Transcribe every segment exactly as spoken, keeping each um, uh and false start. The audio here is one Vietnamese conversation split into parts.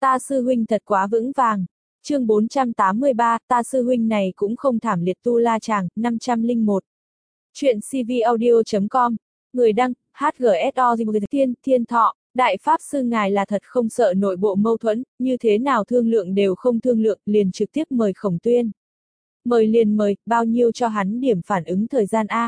Ta sư huynh thật quá vững vàng. Chương bốn trăm tám mươi ba, ta sư huynh này cũng không thảm liệt tu la chàng, năm trăm lẻ một. Chuyện cvaudio chấm com, người đăng, hát giê ét o Thiên, Thiên Thọ, Đại Pháp Sư ngài là thật không sợ nội bộ mâu thuẫn, như thế nào thương lượng đều không thương lượng, liền trực tiếp mời Khổng Tuyên. Mời liền mời, bao nhiêu cho hắn điểm phản ứng thời gian A.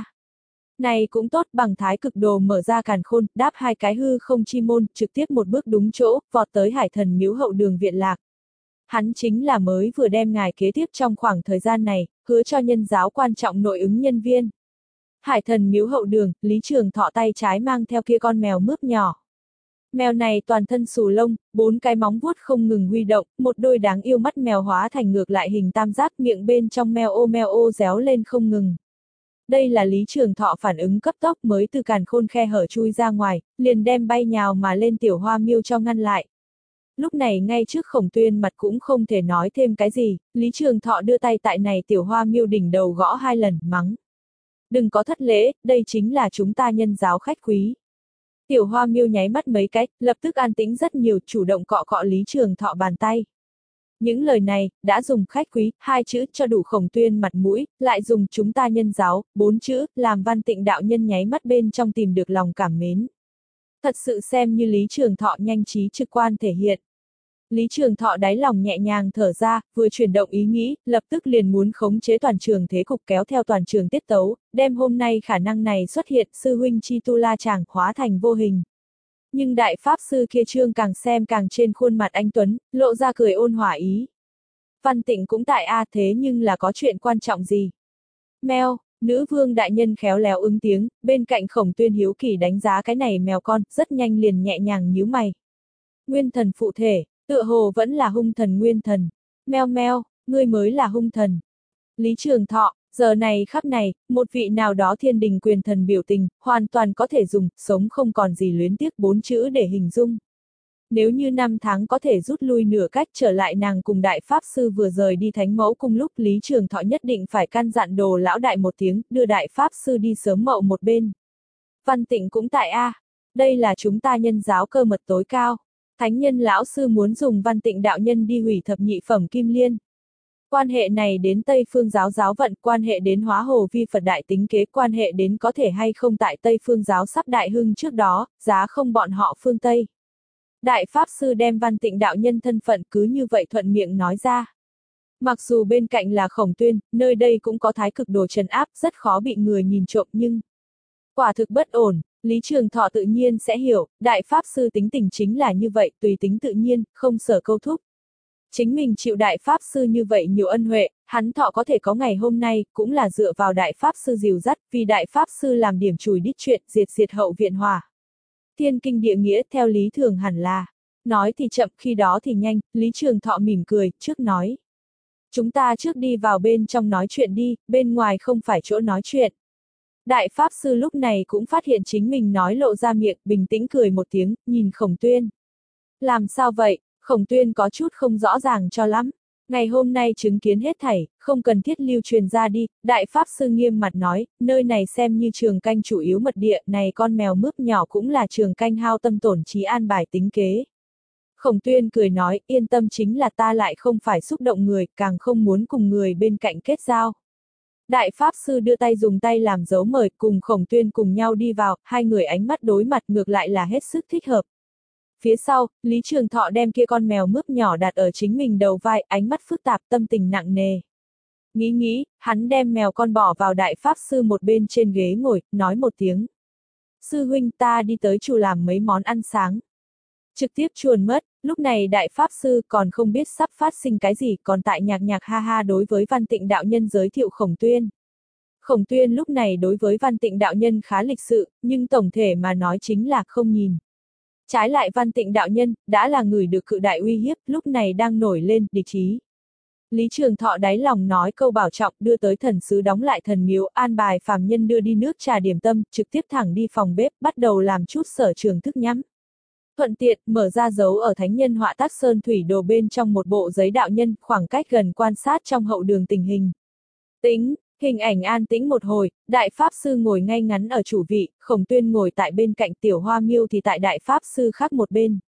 Này cũng tốt, bằng thái cực đồ mở ra càn khôn, đáp hai cái hư không chi môn, trực tiếp một bước đúng chỗ, vọt tới Hải Thần miếu hậu đường viện lạc. Hắn chính là mới vừa đem ngài kế tiếp trong khoảng thời gian này, hứa cho nhân giáo quan trọng nội ứng nhân viên. Hải Thần miếu hậu đường, Lý Trường Thọ tay trái mang theo kia con mèo mướp nhỏ. Mèo này toàn thân xù lông, bốn cái móng vuốt không ngừng huy động, một đôi đáng yêu mắt mèo hóa thành ngược lại hình tam giác, miệng bên trong meo ô meo ô réo lên không ngừng. Đây là Lý Trường Thọ phản ứng cấp tốc mới từ càn khôn khe hở chui ra ngoài, liền đem bay nhào mà lên tiểu hoa miêu cho ngăn lại. Lúc này ngay trước Khổng Tuyên mặt cũng không thể nói thêm cái gì, Lý Trường Thọ đưa tay tại này tiểu hoa miêu đỉnh đầu gõ hai lần, mắng. Đừng có thất lễ, đây chính là chúng ta nhân giáo khách quý. Tiểu hoa miêu nháy mắt mấy cái, lập tức an tĩnh rất nhiều, chủ động cọ cọ Lý Trường Thọ bàn tay. Những lời này, đã dùng khách quý, hai chữ cho đủ Khổng Tuyên mặt mũi, lại dùng chúng ta nhân giáo, bốn chữ, làm Văn Tịnh đạo nhân nháy mắt bên trong tìm được lòng cảm mến. Thật sự xem như Lý Trường Thọ nhanh trí trực quan thể hiện. Lý Trường Thọ đáy lòng nhẹ nhàng thở ra, vừa chuyển động ý nghĩ, lập tức liền muốn khống chế toàn trường thế cục kéo theo toàn trường tiết tấu, đem hôm nay khả năng này xuất hiện sư huynh chi tu la chàng hóa thành vô hình. Nhưng đại pháp sư kia trương càng xem càng trên khuôn mặt anh Tuấn, lộ ra cười ôn hòa ý. Văn Tịnh cũng tại A thế nhưng là có chuyện quan trọng gì? Mèo, nữ vương đại nhân khéo léo ứng tiếng, bên cạnh Khổng Tuyên hiếu kỳ đánh giá cái này mèo con, rất nhanh liền nhẹ nhàng nhíu mày. Nguyên thần phụ thể, tựa hồ vẫn là hung thần nguyên thần. Meo meo, ngươi mới là hung thần. Lý Trường Thọ, giờ này khắc này, một vị nào đó thiên đình quyền thần biểu tình, hoàn toàn có thể dùng, sống không còn gì luyến tiếc bốn chữ để hình dung. Nếu như năm tháng có thể rút lui nửa cách trở lại nàng cùng đại pháp sư vừa rời đi thánh mẫu cùng lúc Lý Trường Thọ nhất định phải căn dặn đồ lão đại một tiếng, đưa đại pháp sư đi sớm mậu một bên. Văn Tịnh cũng tại A. Đây là chúng ta nhân giáo cơ mật tối cao. Thánh nhân lão sư muốn dùng Văn Tịnh đạo nhân đi hủy thập nhị phẩm kim liên. Quan hệ này đến Tây Phương giáo giáo vận, quan hệ đến hóa hồ vi Phật đại tính kế, quan hệ đến có thể hay không tại Tây Phương giáo sắp đại hưng trước đó, giá không bọn họ phương Tây. Đại Pháp Sư đem Văn Tịnh đạo nhân thân phận cứ như vậy thuận miệng nói ra. Mặc dù bên cạnh là Khổng Tuyên, nơi đây cũng có thái cực đồ trấn áp, rất khó bị người nhìn trộm nhưng quả thực bất ổn. Lý Trường Thọ tự nhiên sẽ hiểu, Đại Pháp Sư tính tình chính là như vậy, tùy tính tự nhiên, không sở câu thúc. Chính mình chịu Đại Pháp Sư như vậy nhiều ân huệ, hắn Thọ có thể có ngày hôm nay, cũng là dựa vào Đại Pháp Sư dìu dắt, vì Đại Pháp Sư làm điểm chùi đít chuyện, diệt diệt hậu viện hỏa. Thiên kinh địa nghĩa theo lý thường hẳn là, nói thì chậm khi đó thì nhanh, Lý Trường Thọ mỉm cười, trước nói. Chúng ta trước đi vào bên trong nói chuyện đi, bên ngoài không phải chỗ nói chuyện. Đại Pháp Sư lúc này cũng phát hiện chính mình nói lộ ra miệng, bình tĩnh cười một tiếng, nhìn Khổng Tuyên. Làm sao vậy? Khổng Tuyên có chút không rõ ràng cho lắm. Ngày hôm nay chứng kiến hết thảy, không cần thiết lưu truyền ra đi, Đại Pháp Sư nghiêm mặt nói, nơi này xem như trường canh chủ yếu mật địa, này con mèo mướp nhỏ cũng là trường canh hao tâm tổn trí an bài tính kế. Khổng Tuyên cười nói, yên tâm chính là ta lại không phải xúc động người, càng không muốn cùng người bên cạnh kết giao. Đại Pháp Sư đưa tay dùng tay làm dấu mời, cùng Khổng Tuyên cùng nhau đi vào, hai người ánh mắt đối mặt ngược lại là hết sức thích hợp. Phía sau, Lý Trường Thọ đem kia con mèo mướp nhỏ đặt ở chính mình đầu vai, ánh mắt phức tạp, tâm tình nặng nề. Nghĩ nghĩ, hắn đem mèo con bỏ vào Đại Pháp Sư một bên trên ghế ngồi, nói một tiếng. Sư huynh ta đi tới chùa làm mấy món ăn sáng. Trực tiếp chuồn mất, lúc này Đại Pháp Sư còn không biết sắp phát sinh cái gì, còn tại nhạc nhạc ha ha đối với Văn Tịnh đạo nhân giới thiệu Khổng Tuyên. Khổng Tuyên lúc này đối với Văn Tịnh đạo nhân khá lịch sự, nhưng tổng thể mà nói chính là không nhìn. Trái lại Văn Tịnh đạo nhân, đã là người được cự đại uy hiếp, lúc này đang nổi lên, địch ý. Lý Trường Thọ đáy lòng nói câu bảo trọng, đưa tới thần sứ đóng lại thần miếu, an bài phàm nhân đưa đi nước trà điểm tâm, trực tiếp thẳng đi phòng bếp, bắt đầu làm chút sở trường thức nhắm. Thuận tiện, mở ra dấu ở thánh nhân họa tác sơn thủy đồ bên trong một bộ giấy đạo nhân, khoảng cách gần quan sát trong hậu đường tình hình. Tính, hình ảnh an tĩnh một hồi, Đại Pháp Sư ngồi ngay ngắn ở chủ vị, Khổng Tuyên ngồi tại bên cạnh tiểu hoa miêu thì tại Đại Pháp Sư khác một bên.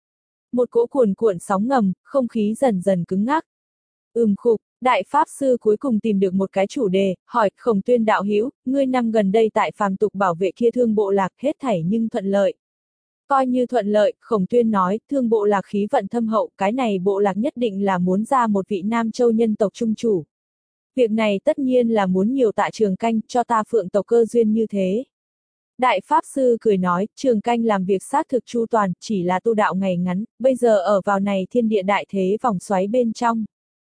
Một cỗ cuồn cuộn sóng ngầm, không khí dần dần cứng ngắc. Ừm khục, Đại Pháp Sư cuối cùng tìm được một cái chủ đề, hỏi, Khổng Tuyên đạo hữu, ngươi năm gần đây tại phàm tục bảo vệ kia Thương Bộ Lạc hết thảy nhưng thuận lợi. Coi như thuận lợi, Khổng Tuyên nói, Thương Bộ Lạc khí vận thâm hậu, cái này bộ lạc nhất định là muốn ra một vị Nam Châu nhân tộc trung chủ. Việc này tất nhiên là muốn nhiều tạ Trường Canh, cho ta Phượng tộc cơ duyên như thế. Đại Pháp Sư cười nói, Trường Canh làm việc xác thực chu toàn, chỉ là tu đạo ngày ngắn, bây giờ ở vào này thiên địa đại thế vòng xoáy bên trong.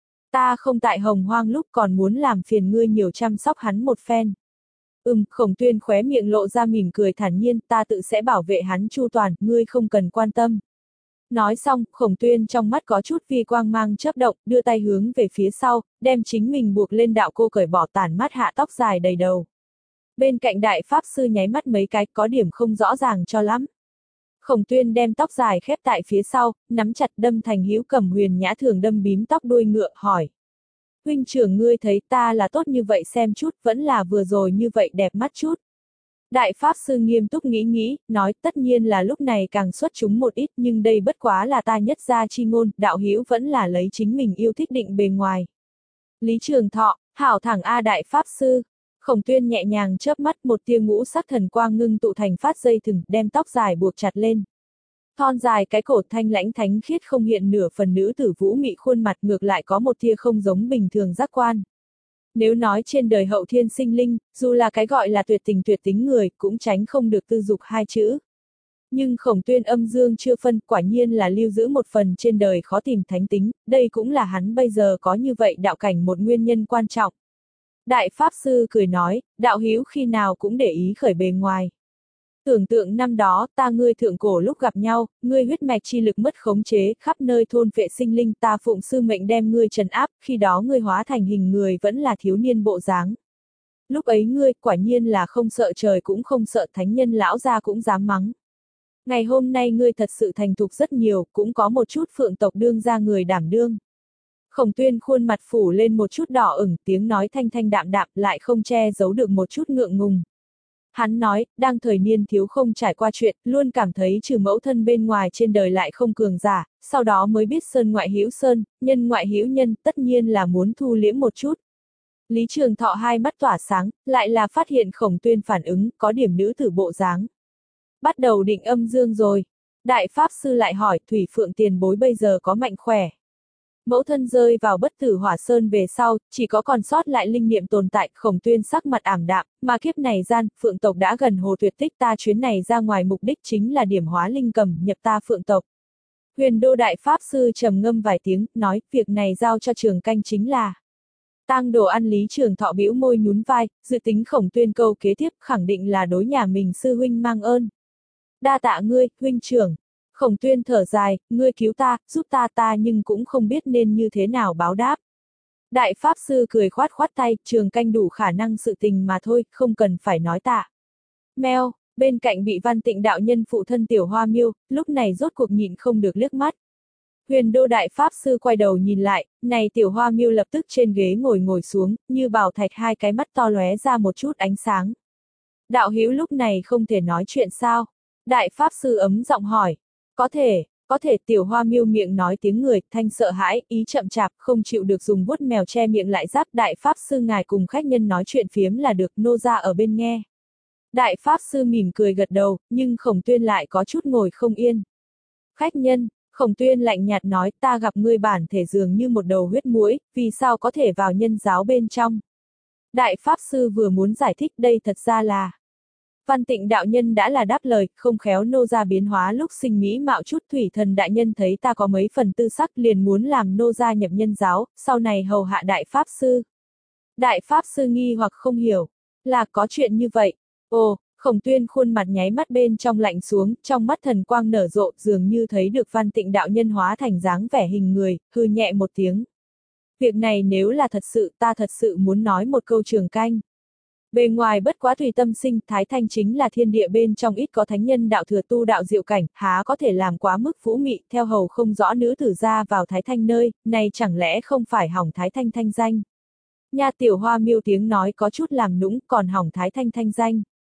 Ta không tại Hồng Hoang lúc còn muốn làm phiền ngươi nhiều chăm sóc hắn một phen. Ừm, Khổng Tuyên khóe miệng lộ ra mỉm cười thản nhiên, ta tự sẽ bảo vệ hắn chu toàn, ngươi không cần quan tâm. Nói xong, Khổng Tuyên trong mắt có chút vi quang mang chớp động, đưa tay hướng về phía sau, đem chính mình buộc lên đạo cô cởi bỏ tản mát hạ tóc dài đầy đầu. Bên cạnh Đại Pháp Sư nháy mắt mấy cái, có điểm không rõ ràng cho lắm. Khổng Tuyên đem tóc dài khép tại phía sau, nắm chặt đâm thành hữu cầm huyền nhã thường đâm bím tóc đuôi ngựa, hỏi. Huynh trưởng ngươi thấy ta là tốt như vậy xem chút, vẫn là vừa rồi như vậy đẹp mắt chút. Đại Pháp Sư nghiêm túc nghĩ nghĩ, nói tất nhiên là lúc này càng xuất chúng một ít, nhưng đây bất quá là ta nhất gia chi ngôn, đạo hữu vẫn là lấy chính mình yêu thích định bề ngoài. Lý Trường Thọ, hảo thẳng A Đại Pháp Sư. Khổng Tuyên nhẹ nhàng chớp mắt, một tia ngũ sắc thần quang ngưng tụ thành phát dây thừng, đem tóc dài buộc chặt lên. Thon dài cái cổ thanh lãnh thánh khiết không hiện nửa phần nữ tử vũ mị khuôn mặt, ngược lại có một tia không giống bình thường giác quan. Nếu nói trên đời hậu thiên sinh linh, dù là cái gọi là tuyệt tình tuyệt tính người, cũng tránh không được tư dục hai chữ. Nhưng Khổng Tuyên âm dương chưa phân, quả nhiên là lưu giữ một phần trên đời khó tìm thánh tính, đây cũng là hắn bây giờ có như vậy đạo cảnh một nguyên nhân quan trọng. Đại Pháp Sư cười nói, đạo hữu khi nào cũng để ý khởi bề ngoài. Tưởng tượng năm đó, ta ngươi thượng cổ lúc gặp nhau, ngươi huyết mạch chi lực mất khống chế, khắp nơi thôn vệ sinh linh, ta phụng sư mệnh đem ngươi trấn áp, khi đó ngươi hóa thành hình người vẫn là thiếu niên bộ dáng. Lúc ấy ngươi, quả nhiên là không sợ trời cũng không sợ thánh nhân lão gia cũng dám mắng. Ngày hôm nay ngươi thật sự thành thục rất nhiều, cũng có một chút phượng tộc đương ra người đảm đương. Khổng Tuyên khuôn mặt phủ lên một chút đỏ ửng, tiếng nói thanh thanh đạm đạm, lại không che giấu được một chút ngượng ngùng. Hắn nói, đang thời niên thiếu không trải qua chuyện, luôn cảm thấy trừ mẫu thân bên ngoài trên đời lại không cường giả, sau đó mới biết sơn ngoại hữu sơn, nhân ngoại hữu nhân, tất nhiên là muốn thu liễm một chút. Lý Trường Thọ hai mắt tỏa sáng, lại là phát hiện Khổng Tuyên phản ứng, có điểm nữ tử bộ dáng. Bắt đầu định âm dương rồi. Đại Pháp Sư lại hỏi, Thủy Phượng tiền bối bây giờ có mạnh khỏe. Mẫu thân rơi vào bất tử hỏa sơn về sau, chỉ có còn sót lại linh niệm tồn tại, Khổng Tuyên sắc mặt ảm đạm, mà kiếp này gian, Phượng tộc đã gần hồ tuyệt tích, ta chuyến này ra ngoài mục đích chính là điểm hóa linh cầm, nhập ta Phượng tộc. Huyền Đô Đại Pháp Sư trầm ngâm vài tiếng, nói, việc này giao cho Trường Canh chính là. Tang Đồ ăn Lý Trường Thọ bĩu môi nhún vai, dự tính Khổng Tuyên câu kế tiếp khẳng định là đối nhà mình sư huynh mang ơn. Đa tạ ngươi, huynh trưởng. Khổng Tuyên thở dài, ngươi cứu ta, giúp ta ta nhưng cũng không biết nên như thế nào báo đáp. Đại Pháp Sư cười khoát khoát tay, Trường Canh đủ khả năng sự tình mà thôi, không cần phải nói tạ. Mèo, bên cạnh bị Văn Tịnh đạo nhân phụ thân Tiểu Hoa Miêu, lúc này rốt cuộc nhịn không được liếc mắt. Huyền Đô Đại Pháp Sư quay đầu nhìn lại, này Tiểu Hoa Miêu lập tức trên ghế ngồi ngồi xuống, như bảo thạch hai cái mắt to lóe ra một chút ánh sáng. Đạo hữu lúc này không thể nói chuyện sao? Đại Pháp Sư ấm giọng hỏi. Có thể, có thể. Tiểu Hoa Miêu miệng nói tiếng người, thanh sợ hãi, ý chậm chạp, không chịu được dùng vuốt mèo che miệng lại giáp. Đại Pháp Sư ngài cùng khách nhân nói chuyện phiếm là được, nô ra ở bên nghe. Đại Pháp Sư mỉm cười gật đầu, nhưng Khổng Tuyên lại có chút ngồi không yên. Khách nhân, Khổng Tuyên lạnh nhạt nói, ta gặp ngươi bản thể dường như một đầu huyết muỗi, vì sao có thể vào nhân giáo bên trong. Đại Pháp Sư vừa muốn giải thích đây thật ra là. Văn Tịnh đạo nhân đã là đáp lời, không khéo nô gia biến hóa lúc sinh mỹ mạo chút. Thủy Thần đại nhân thấy ta có mấy phần tư sắc liền muốn làm nô gia nhập nhân giáo, sau này hầu hạ Đại Pháp Sư. Đại Pháp Sư nghi hoặc không hiểu, là có chuyện như vậy. Ồ, Khổng Tuyên khuôn mặt nháy mắt bên trong lạnh xuống, trong mắt thần quang nở rộ, dường như thấy được Văn Tịnh đạo nhân hóa thành dáng vẻ hình người, hư nhẹ một tiếng. Việc này nếu là thật sự, ta thật sự muốn nói một câu Trường Canh. Bề ngoài bất quá tùy tâm sinh, Thái Thanh chính là thiên địa bên trong ít có thánh nhân đạo thừa tu đạo diệu cảnh, há có thể làm quá mức vũ mị, theo hầu không rõ nữ tử ra vào Thái Thanh nơi, này chẳng lẽ không phải hỏng Thái Thanh thanh danh. Nha Tiểu Hoa Miêu tiếng nói có chút làm nũng, còn hỏng Thái Thanh thanh danh.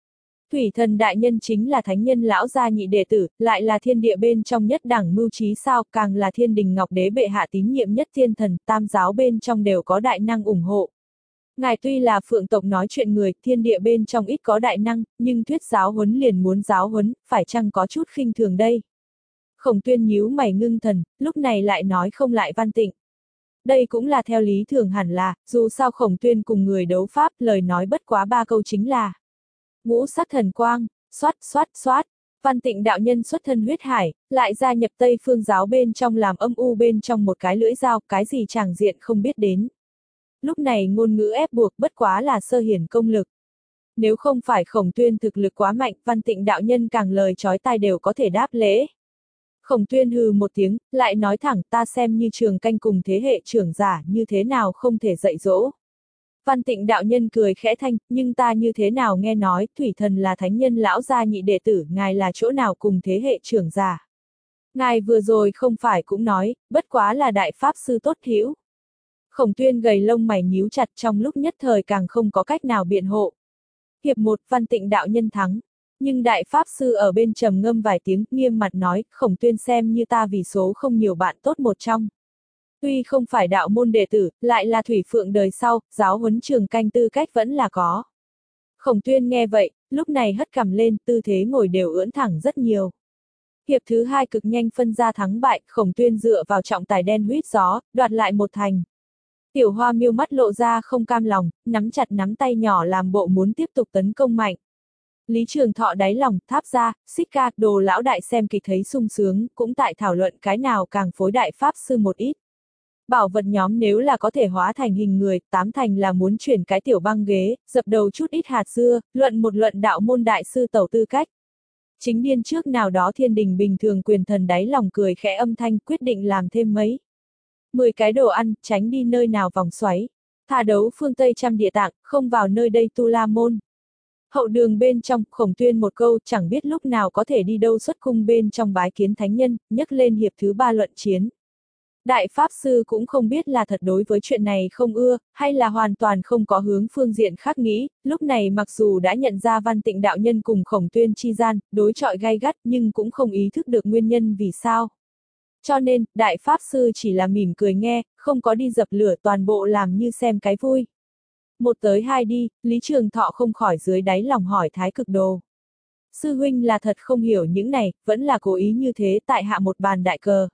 Thủy thần đại nhân chính là thánh nhân lão gia nhị đệ tử, lại là thiên địa bên trong nhất đẳng mưu trí sao, càng là thiên đình ngọc đế bệ hạ tín nhiệm nhất thiên thần, tam giáo bên trong đều có đại năng ủng hộ. Ngài tuy là phượng tộc nói chuyện người, thiên địa bên trong ít có đại năng, nhưng thuyết giáo huấn liền muốn giáo huấn, phải chăng có chút khinh thường đây? Khổng Tuyên nhíu mày ngưng thần, lúc này lại nói không lại Văn Tịnh. Đây cũng là theo lý thường hẳn là, dù sao Khổng Tuyên cùng người đấu pháp, lời nói bất quá ba câu chính là ngũ sắc thần quang, xoát xoát xoát. Văn Tịnh đạo nhân xuất thân huyết hải, lại gia nhập Tây Phương giáo bên trong làm âm u bên trong một cái lưỡi dao, cái gì tràng diện không biết đến. Lúc này ngôn ngữ ép buộc bất quá là sơ hiển công lực. Nếu không phải Khổng Tuyên thực lực quá mạnh, Văn Tịnh đạo nhân càng lời chói tai đều có thể đáp lễ. Khổng Tuyên hừ một tiếng, lại nói thẳng, ta xem như Trường Canh cùng thế hệ trưởng giả, như thế nào không thể dạy dỗ. Văn Tịnh đạo nhân cười khẽ thanh, nhưng ta như thế nào nghe nói, Thủy thần là thánh nhân lão gia nhị đệ tử, ngài là chỗ nào cùng thế hệ trưởng giả. Ngài vừa rồi không phải cũng nói, bất quá là đại pháp sư tốt hữu. Khổng Tuyên gầy lông mày nhíu chặt, trong lúc nhất thời càng không có cách nào biện hộ. Hiệp một, Văn Tịnh đạo nhân thắng. Nhưng đại pháp sư ở bên trầm ngâm vài tiếng, nghiêm mặt nói, Khổng Tuyên xem như ta vì số không nhiều bạn tốt một trong. Tuy không phải đạo môn đệ tử, lại là thủy phượng đời sau, giáo huấn Trường Canh tư cách vẫn là có. Khổng Tuyên nghe vậy, lúc này hất cằm lên, tư thế ngồi đều ưỡn thẳng rất nhiều. Hiệp thứ hai cực nhanh phân ra thắng bại, Khổng Tuyên dựa vào trọng tài đen huýt gió, đoạt lại một thành. Tiểu Hoa Miêu mắt lộ ra không cam lòng, nắm chặt nắm tay nhỏ làm bộ muốn tiếp tục tấn công mạnh. Lý Trường Thọ đáy lòng, Tháp Gia, Xích Ca, Đồ lão đại xem kịch thấy sung sướng, cũng tại thảo luận cái nào càng phối đại pháp sư một ít. Bảo vật nhóm nếu là có thể hóa thành hình người, tám thành là muốn chuyển cái tiểu băng ghế, dập đầu chút ít hạt dưa, luận một luận đạo môn đại sư tẩu tư cách. Chính điên trước nào đó thiên đình bình thường quyền thần đáy lòng cười khẽ âm thanh quyết định làm thêm mấy. Mười cái đồ ăn, tránh đi nơi nào vòng xoáy. Thả đấu phương Tây trăm địa tạng, không vào nơi đây tu la môn. Hậu đường bên trong, Khổng Tuyên một câu, chẳng biết lúc nào có thể đi đâu xuất cung bên trong bái kiến thánh nhân, nhấc lên hiệp thứ ba luận chiến. Đại Pháp Sư cũng không biết là thật đối với chuyện này không ưa, hay là hoàn toàn không có hướng phương diện khác nghĩ, lúc này mặc dù đã nhận ra Văn Tịnh đạo nhân cùng Khổng Tuyên chi gian, đối chọi gay gắt nhưng cũng không ý thức được nguyên nhân vì sao. Cho nên, Đại Pháp Sư chỉ là mỉm cười nghe, không có đi dập lửa toàn bộ làm như xem cái vui. Một tới hai đi, Lý Trường Thọ không khỏi dưới đáy lòng hỏi Thái Cực Đồ. Sư huynh là thật không hiểu những này, vẫn là cố ý như thế tại hạ một bàn đại cờ.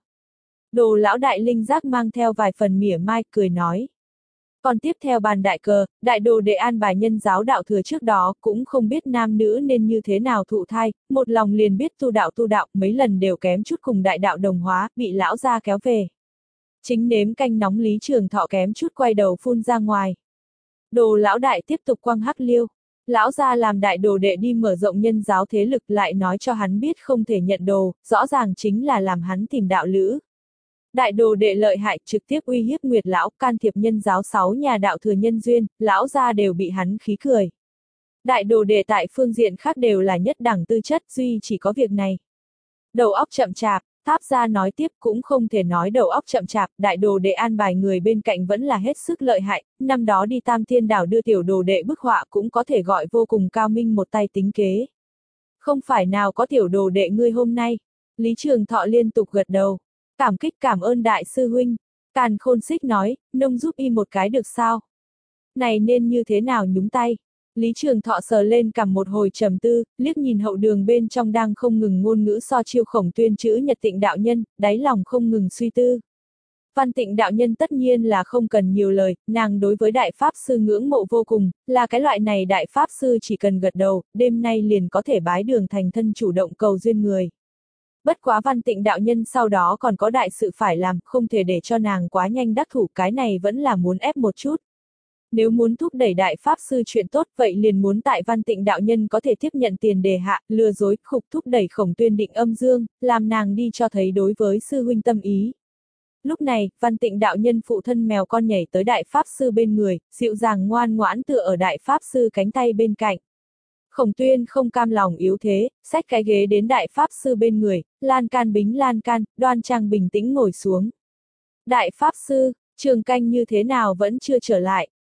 Đồ lão đại linh giác mang theo vài phần mỉa mai, cười nói. Còn tiếp theo bàn đại cờ, đại đồ đệ an bài nhân giáo đạo thừa trước đó, cũng không biết nam nữ nên như thế nào thụ thai, một lòng liền biết tu đạo tu đạo, mấy lần đều kém chút cùng đại đạo đồng hóa, bị lão gia kéo về. Chính nếm canh nóng Lý Trường Thọ kém chút quay đầu phun ra ngoài. Đồ lão đại tiếp tục quăng hắc liêu. Lão gia làm đại đồ đệ đi mở rộng nhân giáo thế lực lại nói cho hắn biết không thể nhận đồ, rõ ràng chính là làm hắn tìm đạo lữ. Đại đồ đệ lợi hại trực tiếp uy hiếp Nguyệt lão, can thiệp nhân giáo sáu nhà đạo thừa nhân duyên, lão gia đều bị hắn khí cười. Đại đồ đệ tại phương diện khác đều là nhất đẳng tư chất, duy chỉ có việc này. Đầu óc chậm chạp, Tháp Gia nói tiếp cũng không thể nói đầu óc chậm chạp, đại đồ đệ an bài người bên cạnh vẫn là hết sức lợi hại, năm đó đi Tam Thiên Đảo đưa tiểu đồ đệ bức họa cũng có thể gọi vô cùng cao minh một tay tính kế. Không phải nào có tiểu đồ đệ ngươi hôm nay, Lý Trường Thọ liên tục gật đầu. Cảm kích cảm ơn đại sư huynh. Càn Khôn Xích nói, nông giúp y một cái được sao? Này nên như thế nào nhúng tay? Lý Trường Thọ sờ lên cằm một hồi trầm tư, liếc nhìn hậu đường bên trong đang không ngừng ngôn ngữ so chiêu Khổng Tuyên chữ Nhật Tịnh đạo nhân, đáy lòng không ngừng suy tư. Văn Tịnh đạo nhân tất nhiên là không cần nhiều lời, nàng đối với đại pháp sư ngưỡng mộ vô cùng, là cái loại này đại pháp sư chỉ cần gật đầu, đêm nay liền có thể bái đường thành thân chủ động cầu duyên người. Bất quá Văn Tịnh đạo nhân sau đó còn có đại sự phải làm, không thể để cho nàng quá nhanh đắc thủ, cái này vẫn là muốn ép một chút. Nếu muốn thúc đẩy đại pháp sư chuyện tốt, vậy liền muốn tại Văn Tịnh đạo nhân có thể tiếp nhận tiền đề hạ, lừa dối, khục thúc đẩy Khổng Tuyên định âm dương, làm nàng đi cho thấy đối với sư huynh tâm ý. Lúc này, Văn Tịnh đạo nhân phụ thân mèo con nhảy tới đại pháp sư bên người, dịu dàng ngoan ngoãn tựa ở đại pháp sư cánh tay bên cạnh. Khổng Tuyên không cam lòng yếu thế, xách cái ghế đến đại pháp sư bên người, lan can bính lan can, đoan trang bình tĩnh ngồi xuống. Đại pháp sư, Trường Canh như thế nào vẫn chưa trở lại.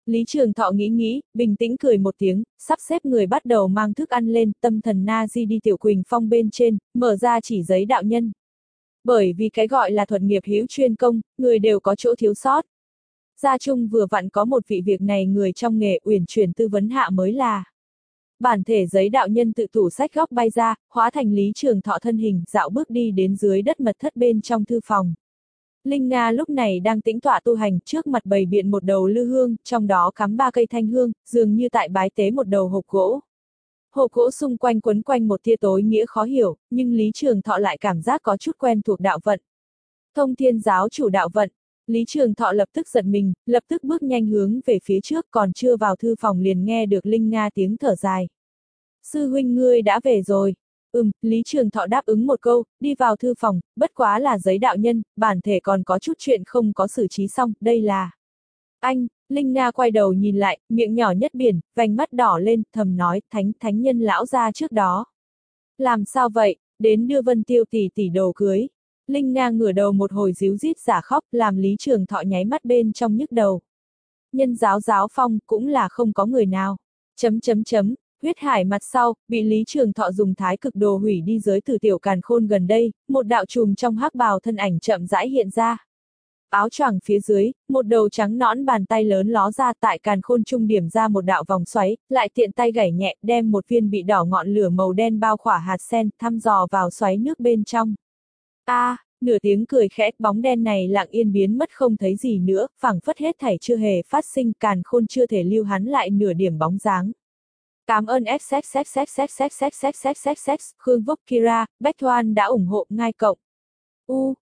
Lý Trường Thọ nghĩ nghĩ, bình tĩnh cười một tiếng, sắp xếp người bắt đầu mang thức ăn lên, tâm thần na di đi Tiểu Quỳnh Phong bên trên, mở ra chỉ giấy đạo nhân. Bởi vì cái gọi là thuật nghiệp hữu chuyên công, người đều có chỗ thiếu sót. Gia Trung vừa vặn có một vị việc này người trong nghề uyển chuyển tư vấn hạ mới là. Bản thể giấy đạo nhân tự tủ sách góc bay ra, hóa thành Lý Trường Thọ thân hình, dạo bước đi đến dưới đất mật thất bên trong thư phòng. Linh Nga lúc này đang tĩnh tọa tu hành, trước mặt bày biện một đầu lư hương, trong đó cắm ba cây thanh hương, dường như tại bái tế một đầu hộp gỗ. Hộp gỗ xung quanh quấn quanh một tia tối nghĩa khó hiểu, nhưng Lý Trường Thọ lại cảm giác có chút quen thuộc đạo vận. Thông Thiên giáo chủ đạo vận. Lý Trường Thọ lập tức giật mình, lập tức bước nhanh hướng về phía trước, còn chưa vào thư phòng liền nghe được Linh Nga tiếng thở dài. Sư huynh ngươi đã về rồi. Ừm, Lý Trường Thọ đáp ứng một câu, đi vào thư phòng, bất quá là giấy đạo nhân, bản thể còn có chút chuyện không có xử trí xong, đây là. Anh, Linh Nga quay đầu nhìn lại, miệng nhỏ nhất biển, vành mắt đỏ lên, thầm nói, thánh, thánh nhân lão ra trước đó. Làm sao vậy, đến đưa Vân Tiêu tỷ tỷ đồ cưới. Linh Nga ngửa đầu một hồi díu rít giả khóc, làm Lý Trường Thọ nháy mắt bên trong nhức đầu. Nhân giáo giáo phong, cũng là không có người nào. Chấm chấm chấm, huyết hải mặt sau, bị Lý Trường Thọ dùng thái cực đồ hủy đi giới từ tiểu càn khôn gần đây, một đạo trùm trong hắc bào thân ảnh chậm rãi hiện ra. Áo choàng phía dưới, một đầu trắng nõn bàn tay lớn ló ra tại càn khôn trung điểm ra một đạo vòng xoáy, lại tiện tay gảy nhẹ, đem một viên bị đỏ ngọn lửa màu đen bao khỏa hạt sen, thăm dò vào xoáy nước bên trong. A, à, nửa tiếng cười khẽ, bóng đen này lặng yên biến mất không thấy gì nữa, phảng phất hết thảy chưa hề phát sinh, càn khôn chưa thể lưu hắn lại nửa điểm bóng dáng. Cảm ơn xxxxxxxxxxxxxx Khương Vốc Kira, Bách Thoan đã ủng hộ ngay cộng. U